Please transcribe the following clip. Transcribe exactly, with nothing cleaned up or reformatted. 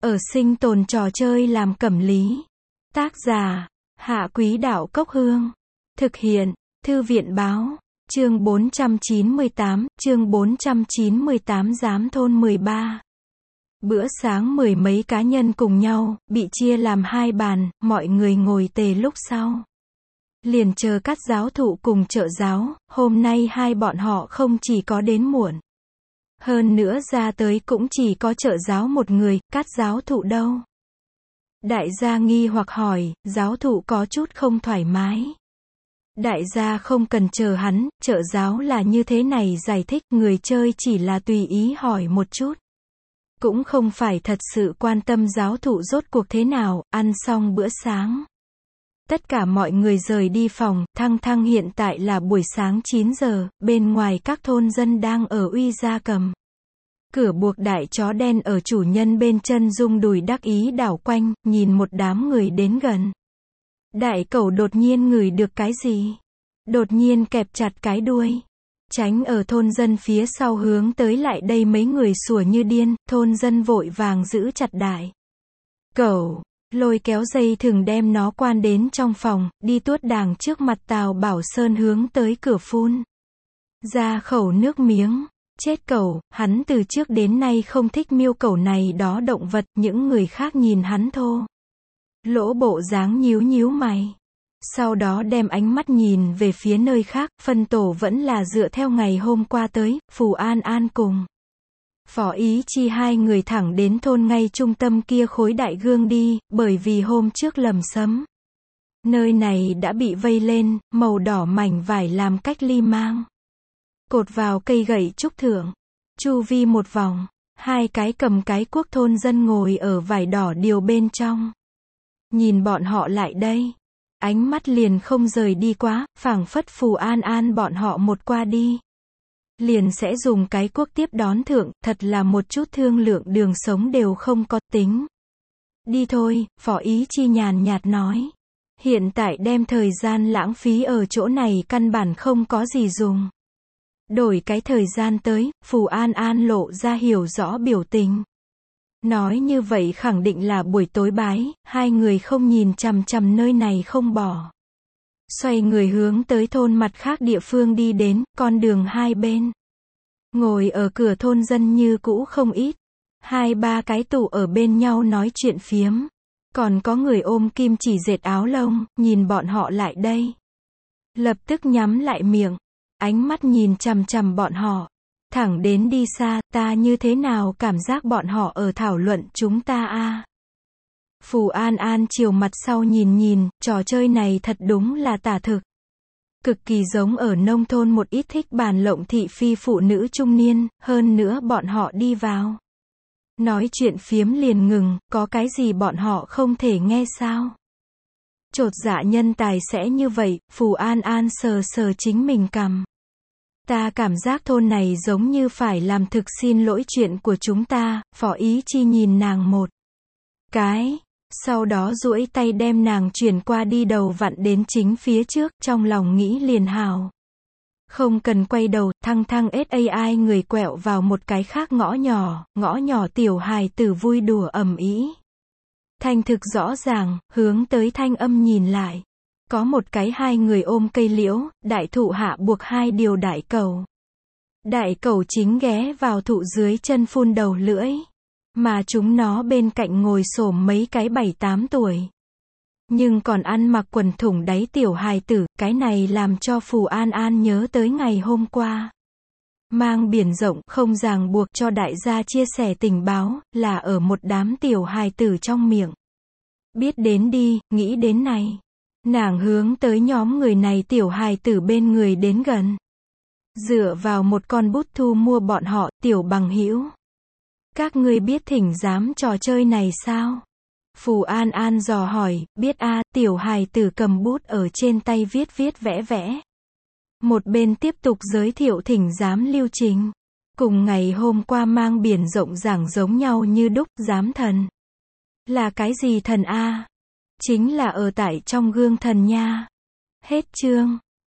Ở sinh tồn trò chơi làm cẩm lý. Tác giả, Hạ Quý Đạo Cốc Hương. Thực hiện, Thư viện Báo. Chương bốn trăm chín mươi tám, chương bốn trăm chín mươi tám Giám thôn mười ba. Bữa sáng mười mấy cá nhân cùng nhau, bị chia làm hai bàn, mọi người ngồi tề lúc sau. Liền chờ Cát giáo thụ cùng trợ giáo, hôm nay hai bọn họ không chỉ có đến muộn. Hơn nữa ra tới cũng chỉ có trợ giáo một người, Cát giáo thụ đâu? Đại gia nghi hoặc hỏi, giáo thụ có chút không thoải mái. Đại gia không cần chờ hắn, trợ giáo là như thế này giải thích, người chơi chỉ là tùy ý hỏi một chút. Cũng không phải thật sự quan tâm giáo thụ rốt cuộc thế nào, ăn xong bữa sáng. Tất cả mọi người rời đi phòng, thăng thăng hiện tại là buổi sáng chín giờ, bên ngoài các thôn dân đang ở uy gia cầm. Cửa buộc đại chó đen ở chủ nhân bên chân rung đùi đắc ý đảo quanh, nhìn một đám người đến gần. Đại cẩu đột nhiên ngửi được cái gì? Đột nhiên kẹp chặt cái đuôi. Tránh ở thôn dân phía sau hướng tới lại đây mấy người sủa như điên, thôn dân vội vàng giữ chặt đại cẩu, lôi kéo dây thừng đem nó quan đến trong phòng, đi tuốt đàng trước mặt Tào Bảo Sơn hướng tới cửa phun ra khẩu nước miếng. Chết cẩu, hắn từ trước đến nay không thích miêu cẩu này đó động vật, những người khác nhìn hắn thô lỗ bộ dáng nhíu nhíu mày. Sau đó đem ánh mắt nhìn về phía nơi khác, phân tổ vẫn là dựa theo ngày hôm qua tới, Phù An An cùng Phó Ý Chi hai người thẳng đến thôn ngay trung tâm kia khối đại gương đi, bởi vì hôm trước lầm sấm. Nơi này đã bị vây lên, màu đỏ mảnh vải làm cách ly mang. Cột vào cây gậy trúc thượng. Chu vi một vòng, hai cái cầm cái cuốc thôn dân ngồi ở vải đỏ điều bên trong. Nhìn bọn họ lại đây. Ánh mắt liền không rời đi quá, phảng phất Phù An An bọn họ một qua đi. Liền sẽ dùng cái cuốc tiếp đón thượng, thật là một chút thương lượng đường sống đều không có tính. Đi thôi, Phó Ý Chi nhàn nhạt nói. Hiện tại đem thời gian lãng phí ở chỗ này căn bản không có gì dùng. Đổi cái thời gian tới, Phù An An lộ ra hiểu rõ biểu tình. Nói như vậy khẳng định là buổi tối bái, hai người không nhìn chằm chằm nơi này không bỏ. Xoay người hướng tới thôn mặt khác địa phương đi đến, con đường hai bên. Ngồi ở cửa thôn dân như cũ không ít. Hai ba cái tụ ở bên nhau nói chuyện phiếm. Còn có người ôm kim chỉ dệt áo lông, nhìn bọn họ lại đây. Lập tức nhắm lại miệng. Ánh mắt nhìn chằm chằm bọn họ. Thẳng đến đi xa, ta như thế nào cảm giác bọn họ ở thảo luận chúng ta a à? Phù An An chiều mặt sau nhìn nhìn, trò chơi này thật đúng là tả thực. Cực kỳ giống ở nông thôn một ít thích bàn lộng thị phi phụ nữ trung niên, hơn nữa bọn họ đi vào. Nói chuyện phiếm liền ngừng, có cái gì bọn họ không thể nghe sao? Chột dạ nhân tài sẽ như vậy, Phù An An sờ sờ chính mình cằm. Ta cảm giác thôn này giống như phải làm thực xin lỗi chuyện của chúng ta, Phó Ý Chi nhìn nàng một cái, sau đó duỗi tay đem nàng chuyển qua đi đầu vặn đến chính phía trước, trong lòng nghĩ liền hào. Không cần quay đầu, thăng thăng ét a i người quẹo vào một cái khác ngõ nhỏ, ngõ nhỏ tiểu hài tử vui đùa ầm ĩ. Thanh thực rõ ràng, hướng tới thanh âm nhìn lại. Có một cái hai người ôm cây liễu, đại thụ hạ buộc hai điều đại cẩu. Đại cẩu chính ghé vào thụ dưới chân phun đầu lưỡi. Mà chúng nó bên cạnh ngồi xổm mấy cái bảy tám tuổi. Nhưng còn ăn mặc quần thủng đáy tiểu hài tử, cái này làm cho Phù An An nhớ tới ngày hôm qua. Mang biển rộng, không ràng buộc cho đại gia chia sẻ tình báo, là ở một đám tiểu hài tử trong miệng. Biết đến đi, nghĩ đến này. Nàng hướng tới nhóm người này tiểu hài tử bên người đến gần. Dựa vào một con bút thu mua bọn họ, tiểu bằng hữu. Các ngươi biết thỉnh giám trò chơi này sao? Phù An An dò hỏi, biết a, tiểu hài tử cầm bút ở trên tay viết viết vẽ vẽ. Một bên tiếp tục giới thiệu thỉnh giám lưu trình. Cùng ngày hôm qua mang biển rộng giảng giống nhau như đúc, giám thần. Là cái gì thần a? Chính là ở tại trong gương thần nha. Hết chương.